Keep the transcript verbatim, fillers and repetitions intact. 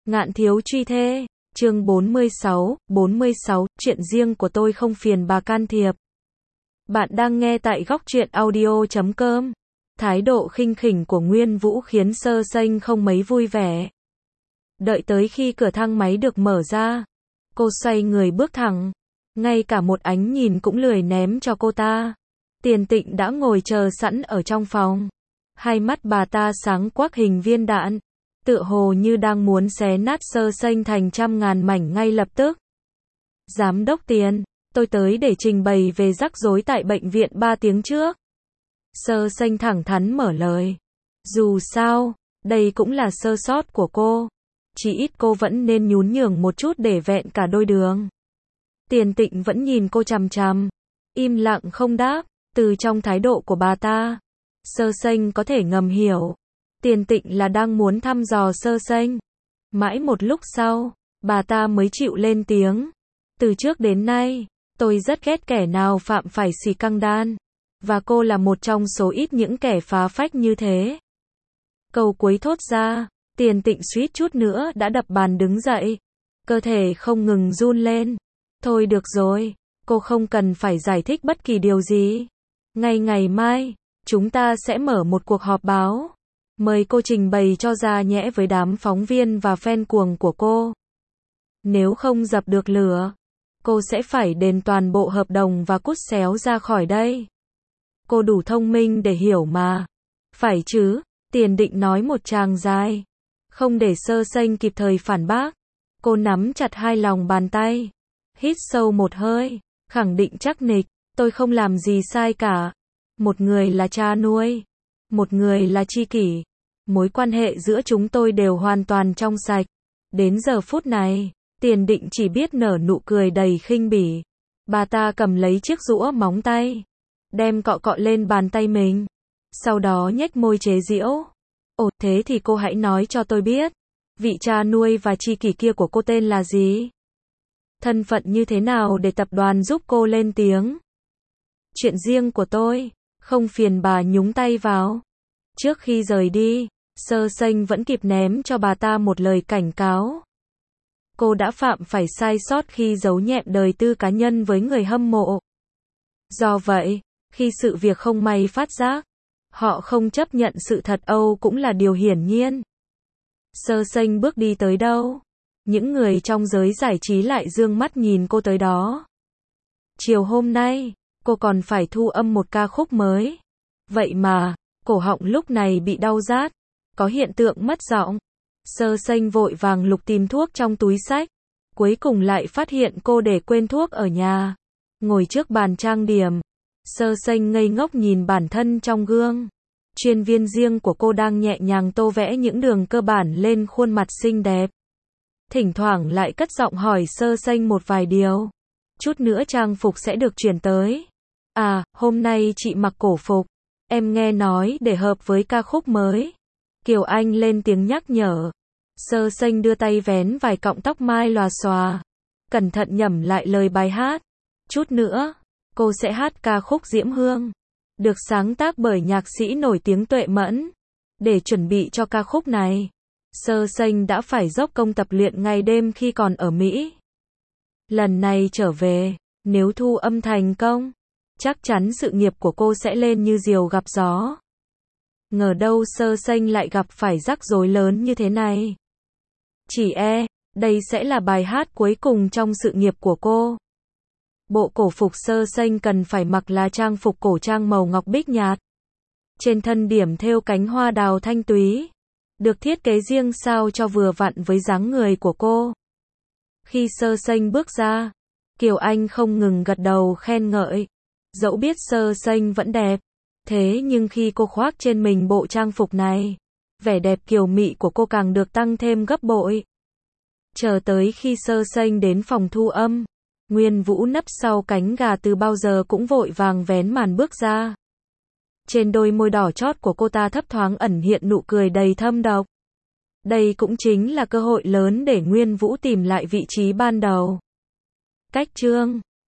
Ngạn thiếu truy thê, chương bốn mươi sáu, bốn mươi sáu, chuyện riêng của tôi không phiền bà can thiệp. Bạn đang nghe tại góc truyện audio chấm com. Thái độ khinh khỉnh của Nguyên Vũ khiến Sơ Sênh không mấy vui vẻ. Đợi tới khi cửa thang máy được mở ra, cô xoay người bước thẳng, ngay cả một ánh nhìn cũng lười ném cho cô ta. Tiền Tịnh đã ngồi chờ sẵn ở trong phòng. Hai mắt bà ta sáng quắc hình viên đạn, tựa hồ như đang muốn xé nát Sơ Sênh thành trăm ngàn mảnh ngay lập tức. Giám đốc Tiền, tôi tới để trình bày về rắc rối tại bệnh viện ba tiếng trước. Sơ Sênh thẳng thắn mở lời. Dù sao, đây cũng là sơ sót của cô. Chỉ ít cô vẫn nên nhún nhường một chút để vẹn cả đôi đường. Tiền Tịnh vẫn nhìn cô chằm chằm, im lặng không đáp. Từ trong thái độ của bà ta, Sơ Sênh có thể ngầm hiểu, Tiền Tịnh là đang muốn thăm dò Sơ Sênh. Mãi một lúc sau, bà ta mới chịu lên tiếng. Từ trước đến nay, tôi rất ghét kẻ nào phạm phải xì căng đan. Và cô là một trong số ít những kẻ phá phách như thế. Câu cuối thốt ra, Tiền Tịnh suýt chút nữa đã đập bàn đứng dậy. Cơ thể không ngừng run lên. Thôi được rồi, cô không cần phải giải thích bất kỳ điều gì. Ngay ngày mai, chúng ta sẽ mở một cuộc họp báo. Mời cô trình bày cho ra nhẽ với đám phóng viên và fan cuồng của cô. Nếu không dập được lửa, cô sẽ phải đền toàn bộ hợp đồng và cút xéo ra khỏi đây. Cô đủ thông minh để hiểu mà. Phải chứ, Tiền Định nói một tràng dài. Không để Sơ Sênh kịp thời phản bác. Cô nắm chặt hai lòng bàn tay. Hít sâu một hơi, khẳng định chắc nịch. Tôi không làm gì sai cả. Một người là cha nuôi, một người là tri kỷ. Mối quan hệ giữa chúng tôi đều hoàn toàn trong sạch. Đến giờ phút này, Tiền Định chỉ biết nở nụ cười đầy khinh bỉ. Bà ta cầm lấy chiếc rũa móng tay, đem cọ cọ lên bàn tay mình. Sau đó nhếch môi chế giễu. Ồ, thế thì cô hãy nói cho tôi biết, vị cha nuôi và tri kỷ kia của cô tên là gì? Thân phận như thế nào để tập đoàn giúp cô lên tiếng? Chuyện riêng của tôi, không phiền bà nhúng tay vào. Trước khi rời đi, Sơ Sênh vẫn kịp ném cho bà ta một lời cảnh cáo. Cô đã phạm phải sai sót khi giấu nhẹm đời tư cá nhân với người hâm mộ. Do vậy, khi sự việc không may phát giác, họ không chấp nhận sự thật Âu cũng là điều hiển nhiên. Sơ Sênh bước đi tới đâu, những người trong giới giải trí lại dương mắt nhìn cô tới đó. Chiều hôm nay, cô còn phải thu âm một ca khúc mới. Vậy mà, cổ họng lúc này bị đau rát, có hiện tượng mất giọng. Sơ Sênh vội vàng lục tìm thuốc trong túi xách. Cuối cùng lại phát hiện cô để quên thuốc ở nhà. Ngồi trước bàn trang điểm, Sơ Sênh ngây ngốc nhìn bản thân trong gương. Chuyên viên riêng của cô đang nhẹ nhàng tô vẽ những đường cơ bản lên khuôn mặt xinh đẹp. Thỉnh thoảng lại cất giọng hỏi Sơ Sênh một vài điều. Chút nữa trang phục sẽ được chuyển tới. À, hôm nay chị mặc cổ phục. Em nghe nói để hợp với ca khúc mới. Kiều Anh lên tiếng nhắc nhở. Sơ Sênh đưa tay vén vài cọng tóc mai lòa xòa. Cẩn thận nhẩm lại lời bài hát. Chút nữa, cô sẽ hát ca khúc Diễm Hương. Được sáng tác bởi nhạc sĩ nổi tiếng Tuệ Mẫn. Để chuẩn bị cho ca khúc này, Sơ Sênh đã phải dốc công tập luyện ngày đêm khi còn ở Mỹ. Lần này trở về, nếu thu âm thành công, chắc chắn sự nghiệp của cô sẽ lên như diều gặp gió. Ngờ đâu Sơ Sênh lại gặp phải rắc rối lớn như thế này. Chỉ e, đây sẽ là bài hát cuối cùng trong sự nghiệp của cô. Bộ cổ phục Sơ Sênh cần phải mặc là trang phục cổ trang màu ngọc bích nhạt. Trên thân điểm thêu cánh hoa đào thanh túy. Được thiết kế riêng sao cho vừa vặn với dáng người của cô. Khi Sơ Sênh bước ra, Kiều Anh không ngừng gật đầu khen ngợi. Dẫu biết Sơ Sênh vẫn đẹp, thế nhưng khi cô khoác trên mình bộ trang phục này, vẻ đẹp kiều mị của cô càng được tăng thêm gấp bội. Chờ tới khi Sơ Sênh đến phòng thu âm, Nguyên Vũ nấp sau cánh gà từ bao giờ cũng vội vàng vén màn bước ra. Trên đôi môi đỏ chót của cô ta thấp thoáng ẩn hiện nụ cười đầy thâm độc. Đây cũng chính là cơ hội lớn để Nguyên Vũ tìm lại vị trí ban đầu. Cách chương